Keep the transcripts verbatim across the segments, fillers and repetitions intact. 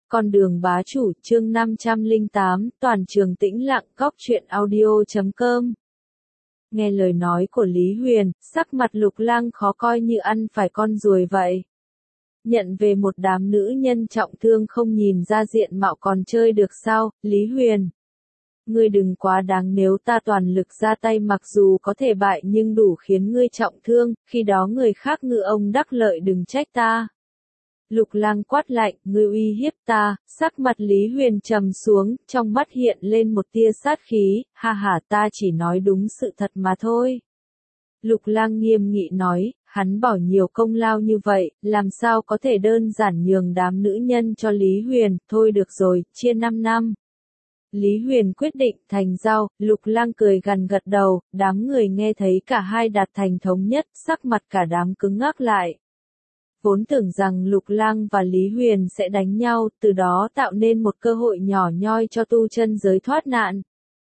Con đường bá chủ chương năm trăm lẻ tám toàn trường tĩnh lặng góc truyện audio.com. Nghe lời nói của Lý Huyền, sắc mặt Lục Lang khó coi như ăn phải con ruồi vậy. Nhận về một đám nữ nhân trọng thương không nhìn ra diện mạo còn chơi được sao, Lý Huyền. Ngươi đừng quá đáng, nếu ta toàn lực ra tay mặc dù có thể bại nhưng đủ khiến ngươi trọng thương, khi đó người khác ngư ông đắc lợi đừng trách ta. Lục Lang quát lạnh, ngươi uy hiếp ta, sắc mặt Lý Huyền trầm xuống, trong mắt hiện lên một tia sát khí, ha ha ta chỉ nói đúng sự thật mà thôi. Lục Lang nghiêm nghị nói, hắn bỏ nhiều công lao như vậy, làm sao có thể đơn giản nhường đám nữ nhân cho Lý Huyền, thôi được rồi, chia năm năm. Lý Huyền quyết định thành giao, Lục Lang cười gằn gật đầu, đám người nghe thấy cả hai đạt thành thống nhất, sắc mặt cả đám cứng ngắc lại. Vốn tưởng rằng Lục Lang và Lý Huyền sẽ đánh nhau, từ đó tạo nên một cơ hội nhỏ nhoi cho tu chân giới thoát nạn.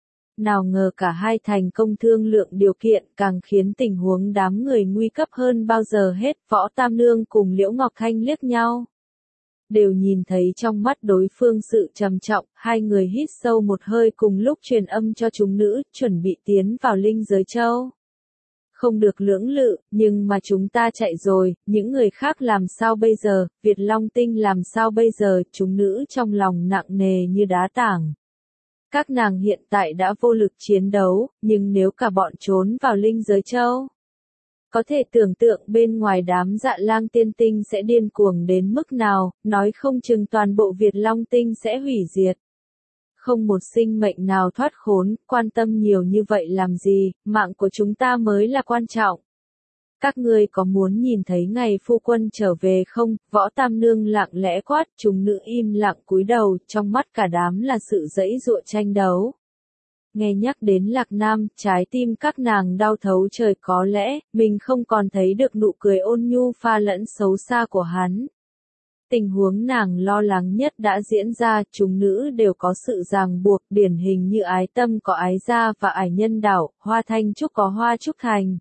Nào ngờ cả hai thành công thương lượng điều kiện, càng khiến tình huống đám người nguy cấp hơn bao giờ hết. Võ Tam Nương cùng Liễu Ngọc Thanh liếc nhau, đều nhìn thấy trong mắt đối phương sự trầm trọng, hai người hít sâu một hơi cùng lúc truyền âm cho chúng nữ, chuẩn bị tiến vào linh giới châu. Không được lưỡng lự, nhưng mà chúng ta chạy rồi, những người khác làm sao bây giờ, Việt Long Tinh làm sao bây giờ, chúng nữ trong lòng nặng nề như đá tảng. Các nàng hiện tại đã vô lực chiến đấu, nhưng nếu cả bọn trốn vào linh giới châu, có thể tưởng tượng bên ngoài đám Dạ Lang tiên tinh sẽ điên cuồng đến mức nào, nói không chừng toàn bộ Việt Long Tinh sẽ hủy diệt. Không một sinh mệnh nào thoát khốn, quan tâm nhiều như vậy làm gì, mạng của chúng ta mới là quan trọng. Các ngươi có muốn nhìn thấy ngày phu quân trở về không? Võ Tam Nương lặng lẽ quát, chúng nữ im lặng cúi đầu, trong mắt cả đám là sự giãy giụa tranh đấu. Nghe nhắc đến Lạc Nam, trái tim các nàng đau thấu trời, có lẽ, mình không còn thấy được nụ cười ôn nhu pha lẫn xấu xa của hắn. Tình huống nàng lo lắng nhất đã diễn ra, chúng nữ đều có sự ràng buộc, điển hình như Ái Tâm có Ái Gia và Ải Nhân Đảo, Hoa Thanh Trúc có Hoa Trúc Thành.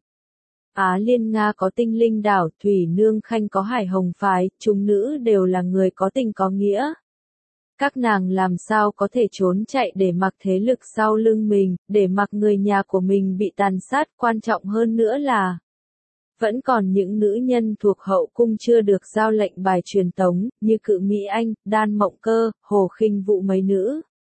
Á Liên Nga có Tinh Linh Đảo, Thủy Nương Khanh có Hải Hồng Phái, chúng nữ đều là người có tình có nghĩa. Các nàng làm sao có thể trốn chạy để mặc thế lực sau lưng mình, để mặc người nhà của mình bị tàn sát, quan trọng hơn nữa là vẫn còn những nữ nhân thuộc hậu cung chưa được giao lệnh bài truyền tống, như Cự Mỹ Anh, Đan Mộng Cơ, Hồ Khinh Vũ mấy nữ.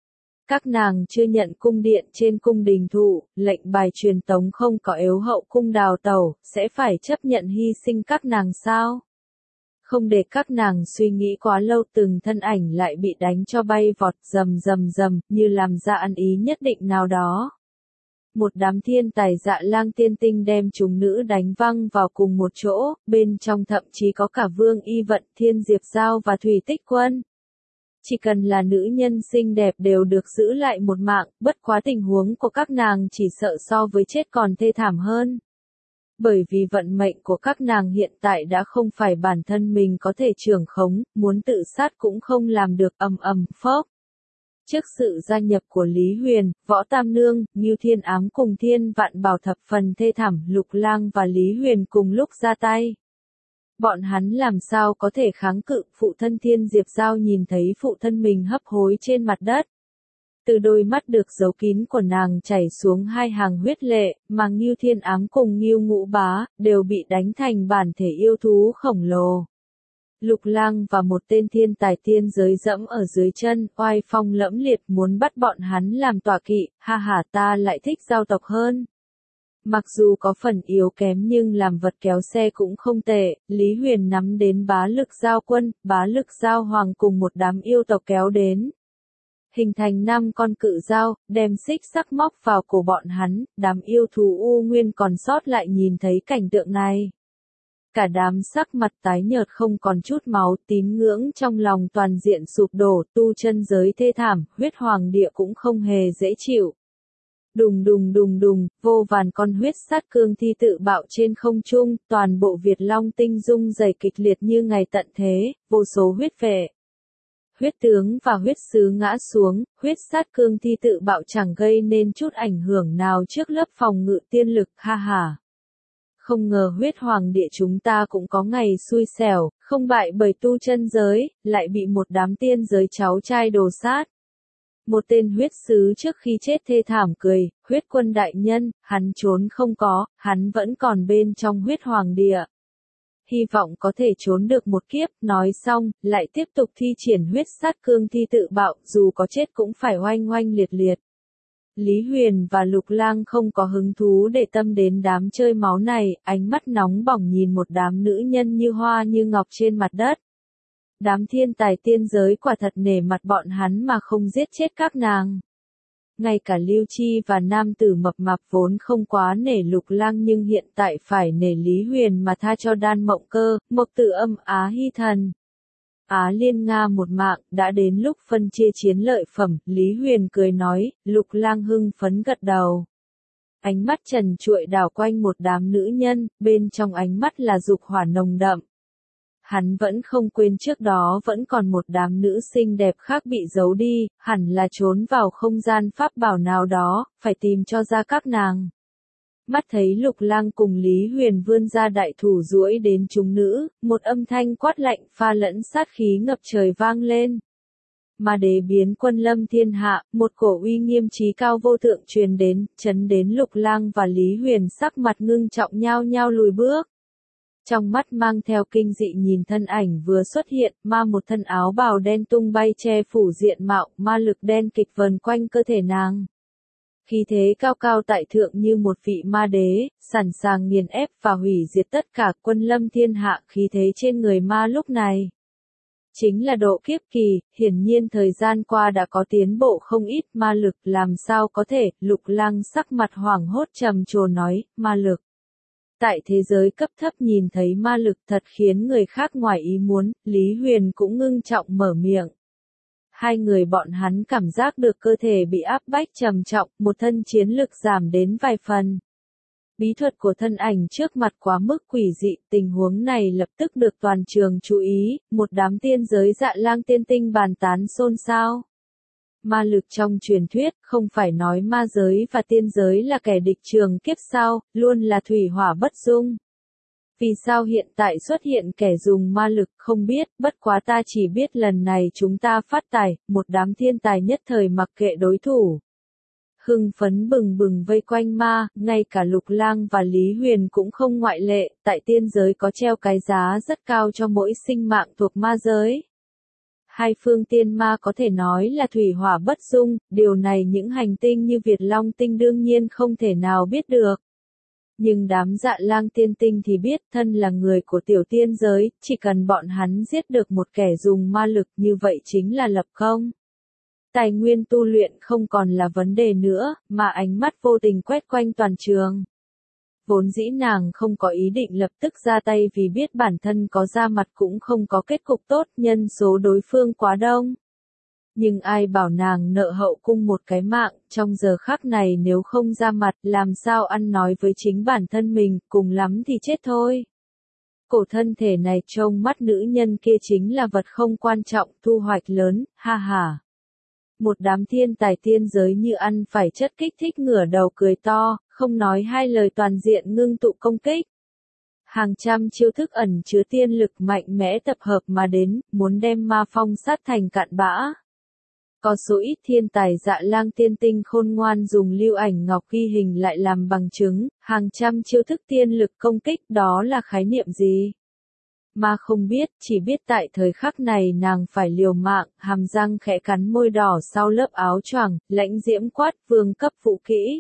Các nàng chưa nhận cung điện trên cung đình thụ, lệnh bài truyền tống không có, yếu hậu cung đào tẩu, sẽ phải chấp nhận hy sinh các nàng sao? Không để các nàng suy nghĩ quá lâu, từng thân ảnh lại bị đánh cho bay vọt rầm rầm rầm, như làm ra ăn ý nhất định nào đó. Một đám thiên tài Dạ Lang tiên tinh đem chúng nữ đánh văng vào cùng một chỗ, bên trong thậm chí có cả Vương Y Vận, Thiên Diệp Giao và Thủy Tích Quân. Chỉ cần là nữ nhân xinh đẹp đều được giữ lại một mạng, bất quá tình huống của các nàng chỉ sợ so với chết còn thê thảm hơn. Bởi vì vận mệnh của các nàng hiện tại đã không phải bản thân mình có thể trưởng khống, muốn tự sát cũng không làm được, ầm ầm phốc. Trước sự gia nhập của Lý Huyền, Võ Tam Nương, Ngưu Thiên Ám cùng Thiên Vạn Bảo thập phần thê thảm, Lục Lang và Lý Huyền cùng lúc ra tay. Bọn hắn làm sao có thể kháng cự, phụ thân Thiên Diệp Giao nhìn thấy phụ thân mình hấp hối trên mặt đất. Từ đôi mắt được giấu kín của nàng chảy xuống hai hàng huyết lệ, mà Ngưu Thiên Ám cùng Ngưu Ngũ Bá, đều bị đánh thành bản thể yêu thú khổng lồ. Lục Lang và một tên thiên tài tiên giới dẫm ở dưới chân, oai phong lẫm liệt muốn bắt bọn hắn làm tọa kỵ, ha ha ta lại thích giao tộc hơn. Mặc dù có phần yếu kém nhưng làm vật kéo xe cũng không tệ, Lý Huyền nắm đến Bá Lực Giao Quân, Bá Lực Giao Hoàng cùng một đám yêu tộc kéo đến. Hình thành năm con cự dao, đem xích sắc móc vào cổ bọn hắn, đám yêu thú U Nguyên còn sót lại nhìn thấy cảnh tượng này. Cả đám sắc mặt tái nhợt không còn chút máu, tín ngưỡng trong lòng toàn diện sụp đổ, tu chân giới thê thảm, huyết hoàng địa cũng không hề dễ chịu. Đùng đùng đùng đùng, vô vàn con huyết sát cương thi tự bạo trên không trung, toàn bộ Việt Long Tinh rung rẩy kịch liệt như ngày tận thế, vô số huyết vệ. Huyết tướng và huyết sứ ngã xuống, huyết sát cương thi tự bạo chẳng gây nên chút ảnh hưởng nào trước lớp phòng ngự tiên lực, ha ha. Không ngờ huyết hoàng địa chúng ta cũng có ngày xui xẻo, không bại bởi tu chân giới, lại bị một đám tiên giới cháu trai đồ sát. Một tên huyết sứ trước khi chết thê thảm cười, huyết quân đại nhân, hắn trốn không có, hắn vẫn còn bên trong huyết hoàng địa. Hy vọng có thể trốn được một kiếp, nói xong, lại tiếp tục thi triển huyết sát cương thi tự bạo, dù có chết cũng phải oanh oanh liệt liệt. Lý Huyền và Lục Lang không có hứng thú để tâm đến đám chơi máu này, ánh mắt nóng bỏng nhìn một đám nữ nhân như hoa như ngọc trên mặt đất. Đám thiên tài tiên giới quả thật nể mặt bọn hắn mà không giết chết các nàng. Ngay cả Lưu Chi và nam tử mập mạp vốn không quá nể Lục Lang nhưng hiện tại phải nể Lý Huyền mà tha cho Đan Mộng Cơ, Mộc Tử Âm, Á Hy Thần. Á Liên Nga một mạng, đã đến lúc phân chia chiến lợi phẩm, Lý Huyền cười nói, Lục Lang hưng phấn gật đầu. Ánh mắt trần trụi đảo quanh một đám nữ nhân, bên trong ánh mắt là dục hỏa nồng đậm. Hắn vẫn không quên trước đó vẫn còn một đám nữ xinh đẹp khác bị giấu đi, hẳn là trốn vào không gian pháp bảo nào đó, phải tìm cho ra các nàng. Mắt thấy Lục Lang cùng Lý Huyền vươn ra đại thủ duỗi đến chúng nữ, một âm thanh quát lạnh pha lẫn sát khí ngập trời vang lên. Ma đế biến quân lâm thiên hạ, một cổ uy nghiêm chí cao vô thượng truyền đến, chấn đến Lục Lang và Lý Huyền sắc mặt ngưng trọng nhao nhao lùi bước. Trong mắt mang theo kinh dị nhìn thân ảnh vừa xuất hiện, ma một thân áo bào đen tung bay che phủ diện mạo, ma lực đen kịch vần quanh cơ thể nàng. Khí thế cao cao tại thượng như một vị ma đế, sẵn sàng nghiền ép và hủy diệt tất cả quân lâm thiên hạ, khí thế trên người ma lúc này. Chính là độ kiếp kỳ, hiển nhiên thời gian qua đã có tiến bộ không ít ma lực, làm sao có thể, Lục Lang sắc mặt hoảng hốt trầm trồ nói, ma lực. Tại thế giới cấp thấp nhìn thấy ma lực thật khiến người khác ngoài ý muốn, Lý Huyền cũng ngưng trọng mở miệng. Hai người bọn hắn cảm giác được cơ thể bị áp bách trầm trọng, một thân chiến lực giảm đến vài phần. Bí thuật của thân ảnh trước mặt quá mức quỷ dị, tình huống này lập tức được toàn trường chú ý, một đám tiên giới Dạ Lang tiên tinh bàn tán xôn xao. Ma lực trong truyền thuyết, không phải nói ma giới và tiên giới là kẻ địch trường kiếp sao, luôn là thủy hỏa bất dung. Vì sao hiện tại xuất hiện kẻ dùng ma lực không biết, bất quá ta chỉ biết lần này chúng ta phát tài, một đám thiên tài nhất thời mặc kệ đối thủ. Hưng phấn bừng bừng vây quanh ma, ngay cả Lục Lang và Lý Huyền cũng không ngoại lệ, tại tiên giới có treo cái giá rất cao cho mỗi sinh mạng thuộc ma giới. Hai phương tiên ma có thể nói là thủy hỏa bất dung, điều này những hành tinh như Việt Long tinh đương nhiên không thể nào biết được. Nhưng đám Dạ Lang tiên tinh thì biết, thân là người của tiểu tiên giới, chỉ cần bọn hắn giết được một kẻ dùng ma lực như vậy chính là lập công. Tài nguyên tu luyện không còn là vấn đề nữa, mà ánh mắt vô tình quét quanh toàn trường. Vốn dĩ nàng không có ý định lập tức ra tay vì biết bản thân có ra mặt cũng không có kết cục tốt, nhân số đối phương quá đông. Nhưng ai bảo nàng nợ hậu cung một cái mạng, trong giờ khắc này nếu không ra mặt, làm sao ăn nói với chính bản thân mình, cùng lắm thì chết thôi. Cổ thân thể này trông mắt nữ nhân kia chính là vật không quan trọng, thu hoạch lớn, ha ha. Một đám thiên tài tiên giới như ăn phải chất kích thích ngửa đầu cười to, không nói hai lời toàn diện ngưng tụ công kích. Hàng trăm chiêu thức ẩn chứa tiên lực mạnh mẽ tập hợp mà đến, muốn đem ma phong sát thành cạn bã. Có số ít thiên tài Dạ Lang tiên tinh khôn ngoan dùng lưu ảnh ngọc ghi hình lại làm bằng chứng, hàng trăm chiêu thức tiên lực công kích đó là khái niệm gì? Mà không biết, chỉ biết tại thời khắc này nàng phải liều mạng, hàm răng khẽ cắn môi đỏ sau lớp áo choàng, lãnh diễm quát vương cấp vũ kỹ.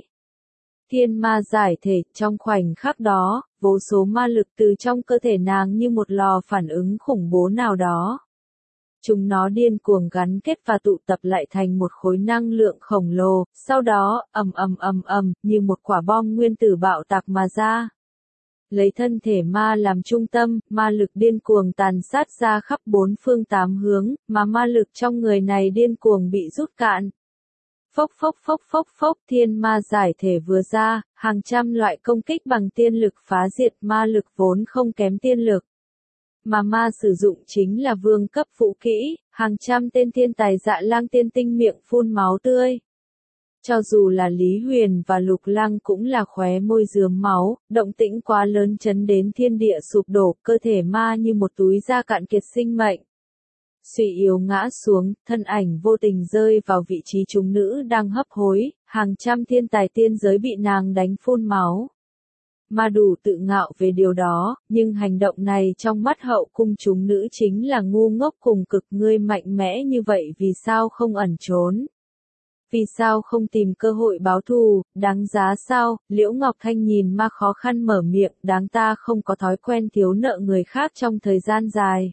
Thiên ma giải thể, trong khoảnh khắc đó, vô số ma lực từ trong cơ thể nàng như một lò phản ứng khủng bố nào đó. Chúng nó điên cuồng gắn kết và tụ tập lại thành một khối năng lượng khổng lồ, sau đó, ầm ầm ầm ầm, như một quả bom nguyên tử bạo tạc mà ra. Lấy thân thể ma làm trung tâm, ma lực điên cuồng tàn sát ra khắp bốn phương tám hướng, mà ma lực trong người này điên cuồng bị rút cạn. Phốc phốc phốc phốc phốc, thiên ma giải thể vừa ra, hàng trăm loại công kích bằng tiên lực phá diệt ma lực vốn không kém tiên lực. Mà ma sử dụng chính là vương cấp vũ kỹ, hàng trăm tên thiên tài Dạ Lang tiên tinh miệng phun máu tươi. Cho dù là Lý Huyền và Lục Lăng cũng là khóe môi rướm máu, động tĩnh quá lớn chấn đến thiên địa sụp đổ, cơ thể ma như một túi da cạn kiệt sinh mệnh. Suy yếu ngã xuống, thân ảnh vô tình rơi vào vị trí chúng nữ đang hấp hối, hàng trăm thiên tài tiên giới bị nàng đánh phun máu. Ma đủ tự ngạo về điều đó, nhưng hành động này trong mắt hậu cung chúng nữ chính là ngu ngốc cùng cực. Ngươi mạnh mẽ như vậy vì sao không ẩn trốn? Vì sao không tìm cơ hội báo thù, đáng giá sao? Liễu Ngọc Thanh nhìn ma khó khăn mở miệng, đáng ta không có thói quen thiếu nợ người khác trong thời gian dài.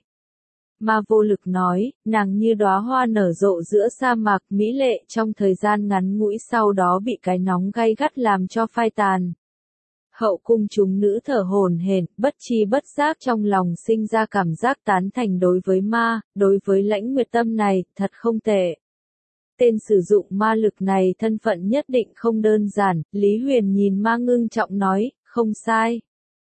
Ma vô lực nói, nàng như đóa hoa nở rộ giữa sa mạc, mỹ lệ trong thời gian ngắn ngủi sau đó bị cái nóng gay gắt làm cho phai tàn. Hậu cung chúng nữ thở hổn hển, bất chi bất giác trong lòng sinh ra cảm giác tán thành đối với ma, đối với Lãnh Nguyệt Tâm này, thật không tệ. Tên sử dụng ma lực này thân phận nhất định không đơn giản, Lý Huyền nhìn ma ngưng trọng nói, không sai.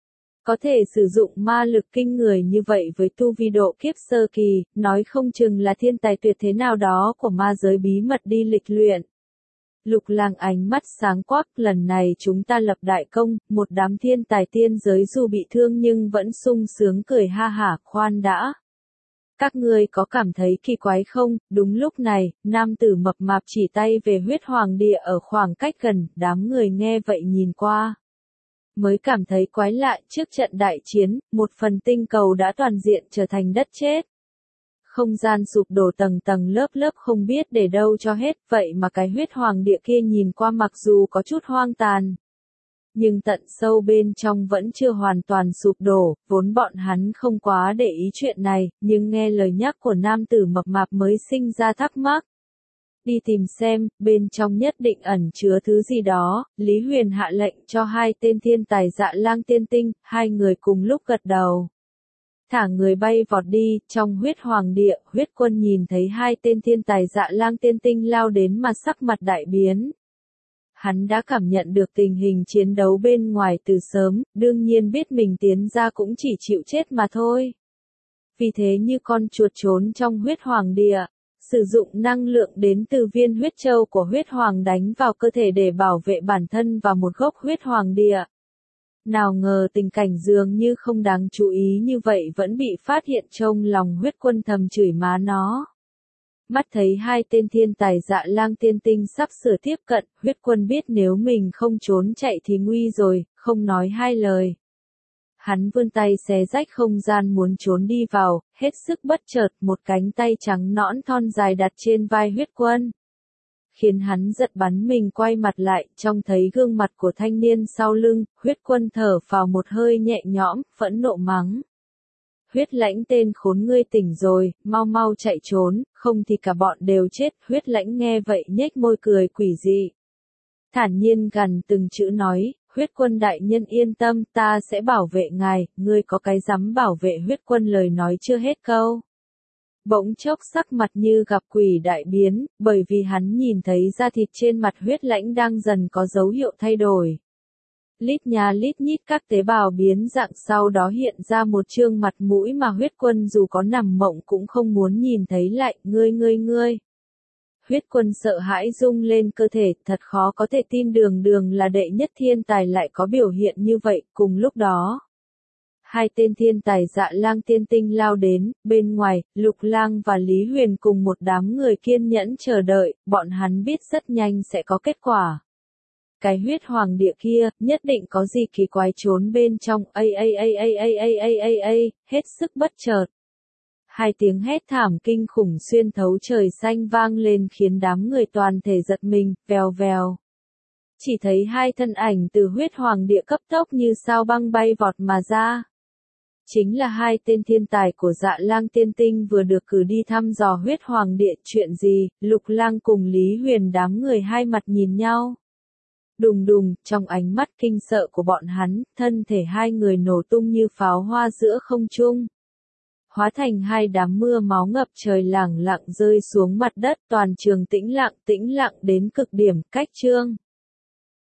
Có thể sử dụng ma lực kinh người như vậy với tu vi độ kiếp sơ kỳ, nói không chừng là thiên tài tuyệt thế nào đó của ma giới bí mật đi lịch luyện. Lục Lang ánh mắt sáng quắc, lần này chúng ta lập đại công, một đám thiên tài tiên giới dù bị thương nhưng vẫn sung sướng cười ha hả, khoan đã. Các ngươi có cảm thấy kỳ quái không? Đúng lúc này, nam tử mập mạp chỉ tay về huyết hoàng địa ở khoảng cách gần, đám người nghe vậy nhìn qua. Mới cảm thấy quái lạ, trước trận đại chiến, một phần tinh cầu đã toàn diện trở thành đất chết. Không gian sụp đổ tầng tầng lớp lớp không biết để đâu cho hết, vậy mà cái huyết hoàng địa kia nhìn qua mặc dù có chút hoang tàn. Nhưng tận sâu bên trong vẫn chưa hoàn toàn sụp đổ, vốn bọn hắn không quá để ý chuyện này, nhưng nghe lời nhắc của nam tử mập mạp mới sinh ra thắc mắc. Đi tìm xem, bên trong nhất định ẩn chứa thứ gì đó, Lý Huyền hạ lệnh cho hai tên thiên tài Dạ Lang Tiên Tinh, hai người cùng lúc gật đầu. Thả người bay vọt đi, trong huyết hoàng địa, huyết quân nhìn thấy hai tên thiên tài Dạ Lang Tiên Tinh lao đến mà sắc mặt đại biến. Hắn đã cảm nhận được tình hình chiến đấu bên ngoài từ sớm, đương nhiên biết mình tiến ra cũng chỉ chịu chết mà thôi. Vì thế như con chuột trốn trong huyết hoàng địa, sử dụng năng lượng đến từ viên huyết châu của huyết hoàng đánh vào cơ thể để bảo vệ bản thân và một gốc huyết hoàng địa. Nào ngờ tình cảnh dường như không đáng chú ý như vậy vẫn bị phát hiện, trong lòng huyết quân thầm chửi má nó. Mắt thấy hai tên thiên tài Dạ Lang Tiên Tinh sắp sửa tiếp cận, huyết quân biết nếu mình không trốn chạy thì nguy rồi, không nói hai lời. Hắn vươn tay xé rách không gian muốn trốn đi vào, hết sức bất chợt một cánh tay trắng nõn thon dài đặt trên vai huyết quân. Khiến hắn giật bắn mình quay mặt lại, trông thấy gương mặt của thanh niên sau lưng, huyết quân thở phào một hơi nhẹ nhõm, phẫn nộ mắng. Huyết Lãnh tên khốn, ngươi tỉnh rồi, mau mau chạy trốn, không thì cả bọn đều chết. Huyết Lãnh nghe vậy nhếch môi cười quỷ dị. Thản nhiên gần từng chữ nói, huyết quân đại nhân yên tâm, ta sẽ bảo vệ ngài, ngươi có cái dám bảo vệ huyết quân. Lời nói chưa hết câu. Bỗng chốc sắc mặt như gặp quỷ đại biến, bởi vì hắn nhìn thấy da thịt trên mặt Huyết Lãnh đang dần có dấu hiệu thay đổi. Lít nha lít nhít các tế bào biến dạng, sau đó hiện ra một trương mặt mũi mà huyết quân dù có nằm mộng cũng không muốn nhìn thấy lại. Ngươi ngươi ngươi. Huyết quân sợ hãi rung lên cơ thể, thật khó có thể tin đường đường là đệ nhất thiên tài lại có biểu hiện như vậy. Cùng lúc đó, hai tên thiên tài Dạ Lang Tiên Tinh lao đến, bên ngoài, Lục Lang và Lý Huyền cùng một đám người kiên nhẫn chờ đợi, bọn hắn biết rất nhanh sẽ có kết quả. Cái huyết hoàng địa kia, nhất định có gì kỳ quái trốn bên trong, a a a a a a a a a, hết sức bất chợt. Hai tiếng hét thảm kinh khủng xuyên thấu trời xanh vang lên khiến đám người toàn thể giật mình, vèo vèo. Chỉ thấy hai thân ảnh từ huyết hoàng địa cấp tốc như sao băng bay vọt mà ra. Chính là hai tên thiên tài của Dạ Lang Tiên Tinh vừa được cử đi thăm dò huyết hoàng địa. Chuyện gì? Lục Lang cùng Lý Huyền đám người hai mặt nhìn nhau. Đùng đùng, trong ánh mắt kinh sợ của bọn hắn, thân thể hai người nổ tung như pháo hoa giữa không trung. Hóa thành hai đám mưa máu ngập trời lẳng lặng rơi xuống mặt đất, toàn trường tĩnh lặng, tĩnh lặng đến cực điểm. Cách chương